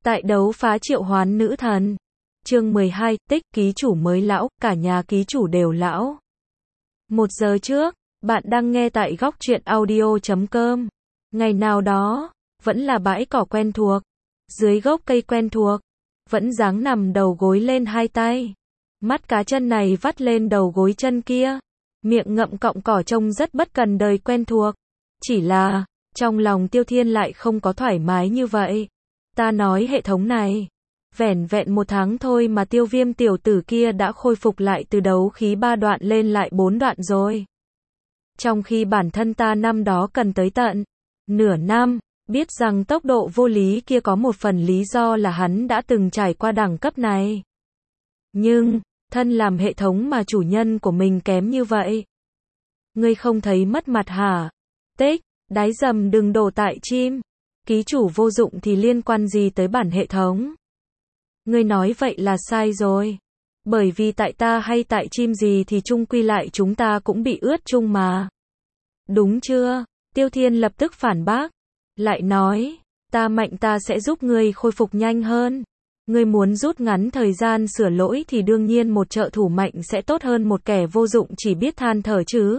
Tại đấu phá triệu hoán nữ thần. Chương 12, tích ký chủ mới lão, cả nhà ký chủ đều lão. 1 giờ trước, bạn đang nghe tại góc truyện audio.com. Ngày nào đó, vẫn là bãi cỏ quen thuộc, dưới gốc cây quen thuộc, vẫn dáng nằm đầu gối lên hai tay. Mắt cá chân này vắt lên đầu gối chân kia, miệng ngậm cọng cỏ trông rất bất cần đời quen thuộc. Chỉ là, trong lòng Tiêu Thiên lại không có thoải mái như vậy. Ta nói hệ thống này, vẻn vẹn 1 tháng thôi mà Tiêu Viêm tiểu tử kia đã khôi phục lại từ đấu khí 3 đoạn lên lại 4 đoạn rồi. Trong khi bản thân ta năm đó cần tới tận nửa năm, biết rằng tốc độ vô lý kia có một phần lý do là hắn đã từng trải qua đẳng cấp này. Nhưng, thân làm hệ thống mà chủ nhân của mình kém như vậy. Ngươi không thấy mất mặt hả? Tích, đái dầm đừng đổ tại chim. Ký chủ vô dụng thì liên quan gì tới bản hệ thống? Ngươi nói vậy là sai rồi. Bởi vì tại ta hay tại chim gì thì chung quy lại chúng ta cũng bị ướt chung mà. Đúng chưa? Tiêu Thiên lập tức phản bác. Lại nói, ta mạnh ta sẽ giúp ngươi khôi phục nhanh hơn. Ngươi muốn rút ngắn thời gian sửa lỗi thì đương nhiên một trợ thủ mạnh sẽ tốt hơn một kẻ vô dụng chỉ biết than thở chứ.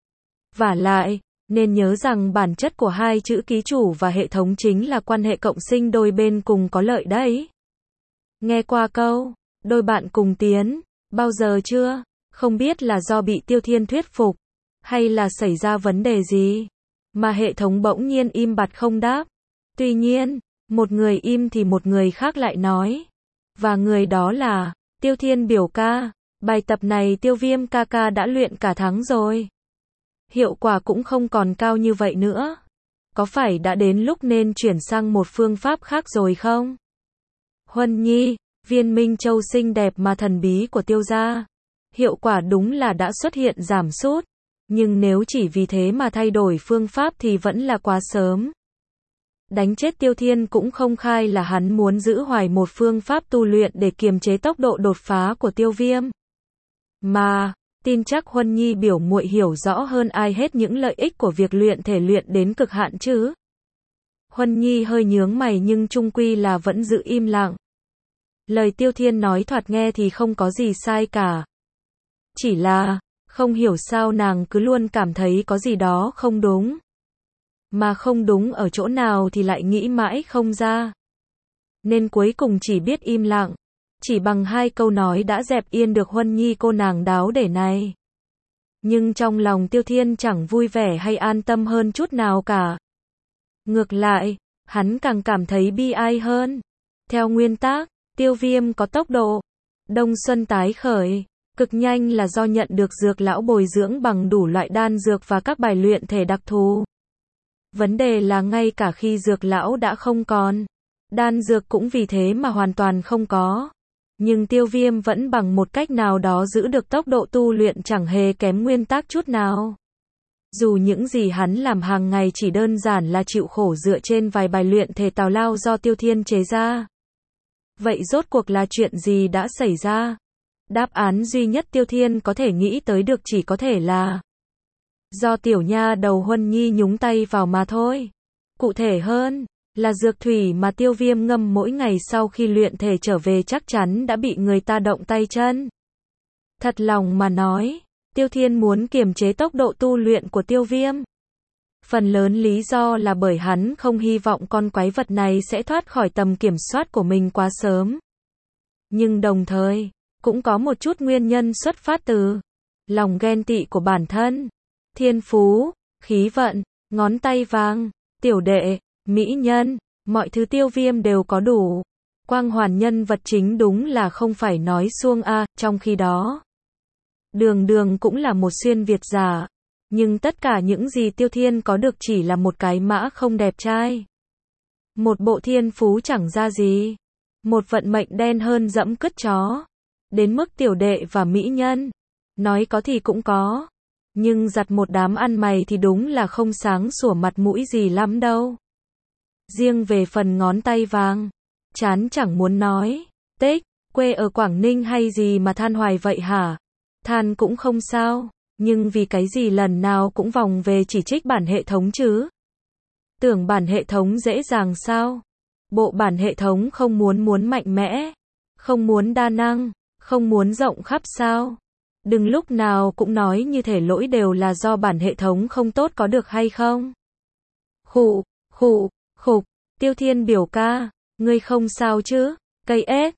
Vả lại, nên nhớ rằng bản chất của hai chữ ký chủ và hệ thống chính là quan hệ cộng sinh đôi bên cùng có lợi đấy. Nghe qua câu, đôi bạn cùng tiến, bao giờ chưa? Không biết là do bị Tiêu Thiên thuyết phục, hay là xảy ra vấn đề gì, mà hệ thống bỗng nhiên im bặt không đáp. Tuy nhiên, một người im thì một người khác lại nói. Và người đó là, Tiêu Thiên biểu ca, bài tập này Tiêu Viêm ca ca đã luyện cả tháng rồi. Hiệu quả cũng không còn cao như vậy nữa. Có phải đã đến lúc nên chuyển sang một phương pháp khác rồi không? Huân Nhi, viên minh châu xinh đẹp mà thần bí của Tiêu gia. Hiệu quả đúng là đã xuất hiện giảm sút. Nhưng nếu chỉ vì thế mà thay đổi phương pháp thì vẫn là quá sớm. Đánh chết Tiêu Thiên cũng không khai là hắn muốn giữ hoài một phương pháp tu luyện để kiềm chế tốc độ đột phá của Tiêu Viêm. Mà, tin chắc Huân Nhi biểu muội hiểu rõ hơn ai hết những lợi ích của việc luyện thể luyện đến cực hạn chứ. Huân Nhi hơi nhướng mày nhưng chung quy là vẫn giữ im lặng. Lời Tiêu Thiên nói thoạt nghe thì không có gì sai cả. Chỉ là, không hiểu sao nàng cứ luôn cảm thấy có gì đó không đúng. Mà không đúng ở chỗ nào thì lại nghĩ mãi không ra. Nên cuối cùng chỉ biết im lặng. Chỉ bằng 2 câu nói đã dẹp yên được Huân Nhi cô nàng đáo để này. Nhưng trong lòng Tiêu Thiên chẳng vui vẻ hay an tâm hơn chút nào cả. Ngược lại, hắn càng cảm thấy bi ai hơn. Theo nguyên tắc, Tiêu Viêm có tốc độ đông xuân tái khởi cực nhanh là do nhận được dược lão bồi dưỡng bằng đủ loại đan dược và các bài luyện thể đặc thù. Vấn đề là ngay cả khi dược lão đã không còn, đan dược cũng vì thế mà hoàn toàn không có. Nhưng Tiêu Viêm vẫn bằng một cách nào đó giữ được tốc độ tu luyện chẳng hề kém nguyên tắc chút nào. Dù những gì hắn làm hàng ngày chỉ đơn giản là chịu khổ dựa trên vài bài luyện thể tào lao do Tiêu Thiên chế ra. Vậy rốt cuộc là chuyện gì đã xảy ra? Đáp án duy nhất Tiêu Thiên có thể nghĩ tới được chỉ có thể là do tiểu nha đầu Huân Nhi nhúng tay vào mà thôi. Cụ thể hơn, là dược thủy mà Tiêu Viêm ngâm mỗi ngày sau khi luyện thể trở về chắc chắn đã bị người ta động tay chân. Thật lòng mà nói, Tiêu Thiên muốn kiềm chế tốc độ tu luyện của Tiêu Viêm. Phần lớn lý do là bởi hắn không hy vọng con quái vật này sẽ thoát khỏi tầm kiểm soát của mình quá sớm. Nhưng đồng thời, cũng có một chút nguyên nhân xuất phát từ lòng ghen tị của bản thân. Thiên phú, khí vận, ngón tay vàng, tiểu đệ, mỹ nhân, mọi thứ Tiêu Viêm đều có đủ. Quang hoàn nhân vật chính đúng là không phải nói suông a, trong khi đó Đường Đường cũng là một xuyên Việt giả. Nhưng tất cả những gì Tiêu Thiên có được chỉ là một cái mã không đẹp trai. Một bộ thiên phú chẳng ra gì. Một vận mệnh đen hơn dẫm cứt chó. Đến mức tiểu đệ và mỹ nhân, nói có thì cũng có. Nhưng giặt một đám ăn mày thì đúng là không sáng sủa mặt mũi gì lắm đâu. Riêng về phần ngón tay vàng, chán chẳng muốn nói. Tích, quê ở Quảng Ninh hay gì mà than hoài vậy hả? Than cũng không sao, nhưng vì cái gì lần nào cũng vòng về chỉ trích bản hệ thống chứ? Tưởng bản hệ thống dễ dàng sao? Bộ bản hệ thống không muốn mạnh mẽ, không muốn đa năng, không muốn rộng khắp sao? Đừng lúc nào cũng nói như thể lỗi đều là do bản hệ thống không tốt có được hay không? Khụ, khụ, khục, Tiêu Thiên biểu ca, ngươi không sao chứ? Cây ếch,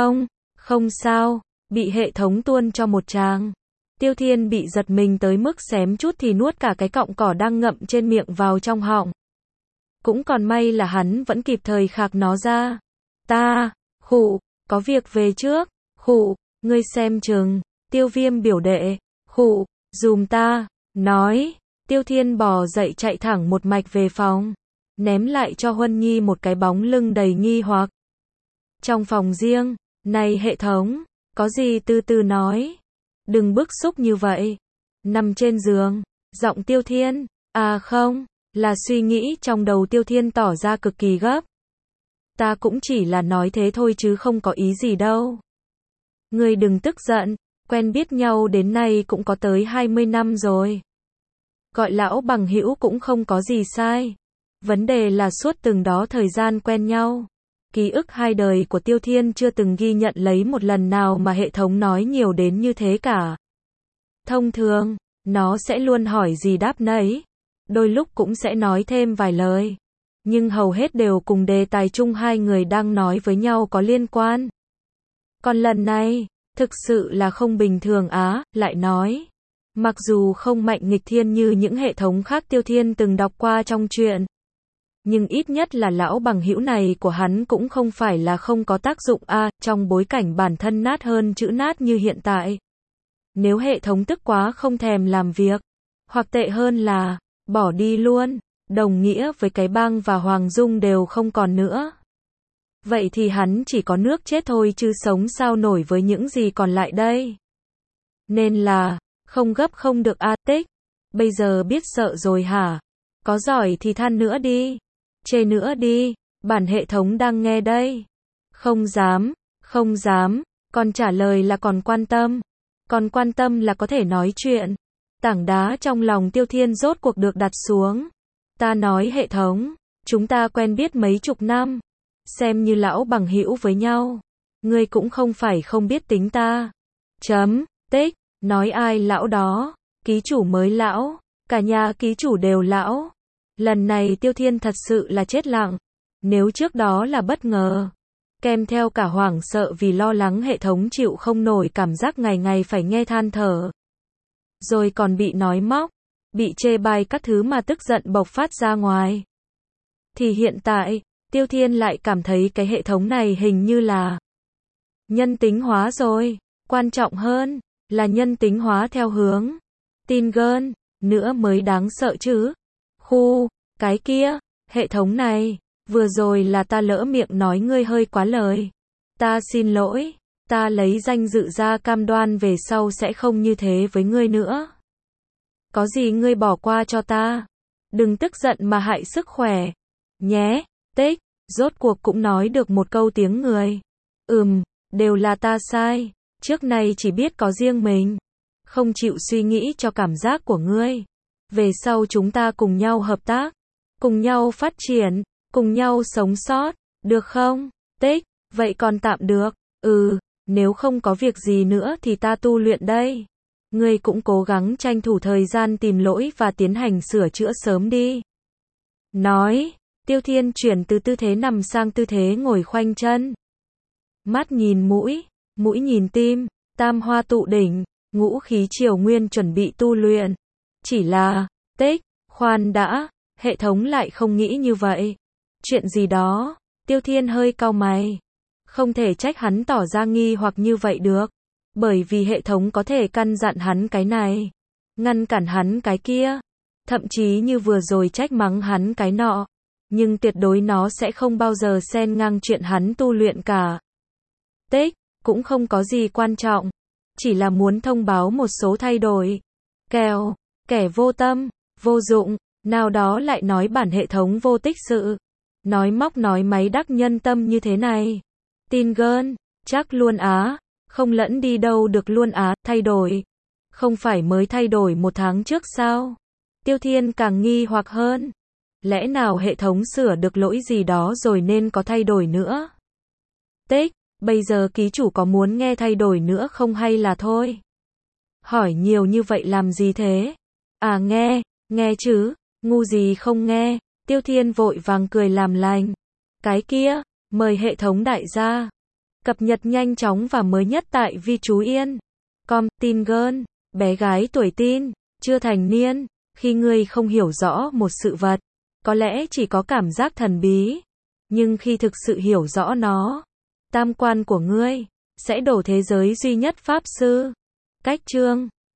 không sao, bị hệ thống tuôn cho một tràng. Tiêu Thiên bị giật mình tới mức xém chút thì nuốt cả cái cọng cỏ đang ngậm trên miệng vào trong họng. Cũng còn may là hắn vẫn kịp thời khạc nó ra. Ta, khụ, có việc về trước, khụ, ngươi xem chừng, Tiêu Viêm biểu đệ, khụ, dùm ta, nói, Tiêu Thiên bò dậy chạy thẳng một mạch về phòng, ném lại cho Huân Nhi một cái bóng lưng đầy nghi hoặc. Trong phòng riêng, này hệ thống, có gì từ từ nói, đừng bức xúc như vậy. Nằm trên giường, giọng Tiêu Thiên, à không, là suy nghĩ trong đầu Tiêu Thiên tỏ ra cực kỳ gấp. Ta cũng chỉ là nói thế thôi chứ không có ý gì đâu. Ngươi đừng tức giận, quen biết nhau đến nay cũng có tới 20 năm rồi. Gọi lão bằng hữu cũng không có gì sai. Vấn đề là suốt từng đó thời gian quen nhau. Ký ức hai đời của Tiêu Thiên chưa từng ghi nhận lấy một lần nào mà hệ thống nói nhiều đến như thế cả. Thông thường, nó sẽ luôn hỏi gì đáp nấy. Đôi lúc cũng sẽ nói thêm vài lời. Nhưng hầu hết đều cùng đề tài chung hai người đang nói với nhau có liên quan. Còn lần này, thực sự là không bình thường á, lại nói. Mặc dù không mạnh nghịch thiên như những hệ thống khác Tiêu Thiên từng đọc qua trong truyện. Nhưng ít nhất là lão bằng hữu này của hắn cũng không phải là không có tác dụng trong bối cảnh bản thân nát hơn chữ nát như hiện tại. Nếu hệ thống tức quá không thèm làm việc, hoặc tệ hơn là bỏ đi luôn, đồng nghĩa với cái bang và Hoàng Dung đều không còn nữa. Vậy thì hắn chỉ có nước chết thôi chứ sống sao nổi với những gì còn lại đây. Nên là, không gấp không được Tích. Bây giờ biết sợ rồi hả? Có giỏi thì than nữa đi. Chê nữa đi, bản hệ thống đang nghe đây. Không dám, còn trả lời là còn quan tâm là có thể nói chuyện. Tảng đá trong lòng Tiêu Thiên rốt cuộc được đặt xuống. Ta nói hệ thống, chúng ta quen biết mấy chục năm, xem như lão bằng hữu với nhau. Ngươi cũng không phải không biết tính ta. Tích, nói ai lão đó, ký chủ mới lão, cả nhà ký chủ đều lão. Lần này Tiêu Thiên thật sự là chết lặng. Nếu trước đó là bất ngờ, kèm theo cả hoảng sợ vì lo lắng hệ thống chịu không nổi cảm giác ngày ngày phải nghe than thở. Rồi còn bị nói móc, bị chê bai các thứ mà tức giận bộc phát ra ngoài. Thì hiện tại, Tiêu Thiên lại cảm thấy cái hệ thống này hình như là nhân tính hóa rồi. Quan trọng hơn, là nhân tính hóa theo hướng tin gơn, nữa mới đáng sợ chứ. Cái kia, hệ thống này, vừa rồi là ta lỡ miệng nói ngươi hơi quá lời. Ta xin lỗi, ta lấy danh dự ra cam đoan về sau sẽ không như thế với ngươi nữa. Có gì ngươi bỏ qua cho ta. Đừng tức giận mà hại sức khỏe. Nhé, Tích, rốt cuộc cũng nói được một câu tiếng người. Đều là ta sai. Trước nay chỉ biết có riêng mình. Không chịu suy nghĩ cho cảm giác của ngươi. Về sau chúng ta cùng nhau hợp tác. Cùng nhau phát triển. Cùng nhau sống sót. Được không? Tích, vậy còn tạm được. Nếu không có việc gì nữa thì ta tu luyện đây. Ngươi cũng cố gắng tranh thủ thời gian tìm lỗi và tiến hành sửa chữa sớm đi. Nói, Tiêu Thiên chuyển từ tư thế nằm sang tư thế ngồi khoanh chân. Mắt nhìn mũi, mũi nhìn tim, tam hoa tụ đỉnh, ngũ khí triều nguyên chuẩn bị tu luyện. Chỉ là, Tích, khoan đã, hệ thống lại không nghĩ như vậy. Chuyện gì đó, Tiêu Thiên hơi cau mày. Không thể trách hắn tỏ ra nghi hoặc như vậy được. Bởi vì hệ thống có thể căn dặn hắn cái này, ngăn cản hắn cái kia, thậm chí như vừa rồi trách mắng hắn cái nọ. Nhưng tuyệt đối nó sẽ không bao giờ xen ngang chuyện hắn tu luyện cả. Tích, cũng không có gì quan trọng. Chỉ là muốn thông báo một số thay đổi. Kẻ vô tâm, vô dụng, nào đó lại nói bản hệ thống vô tích sự. Nói móc nói máy đắc nhân tâm như thế này. Tin gơn, chắc luôn á. Không lẫn đi đâu được luôn á, thay đổi. Không phải mới thay đổi 1 tháng trước sao? Tiêu Thiên càng nghi hoặc hơn. Lẽ nào hệ thống sửa được lỗi gì đó rồi nên có thay đổi nữa? Tích, bây giờ ký chủ có muốn nghe thay đổi nữa không hay là thôi? Hỏi nhiều như vậy làm gì thế? À nghe chứ, ngu gì không nghe, Tiêu Thiên vội vàng cười làm lành. Cái kia, mời hệ thống đại gia. Cập nhật nhanh chóng và mới nhất tại Vi Chú Yên. Com, tin gơn, bé gái tuổi teen, chưa thành niên, khi ngươi không hiểu rõ một sự vật, có lẽ chỉ có cảm giác thần bí, nhưng khi thực sự hiểu rõ nó, tam quan của ngươi sẽ đổ thế giới duy nhất pháp sư. Cách chương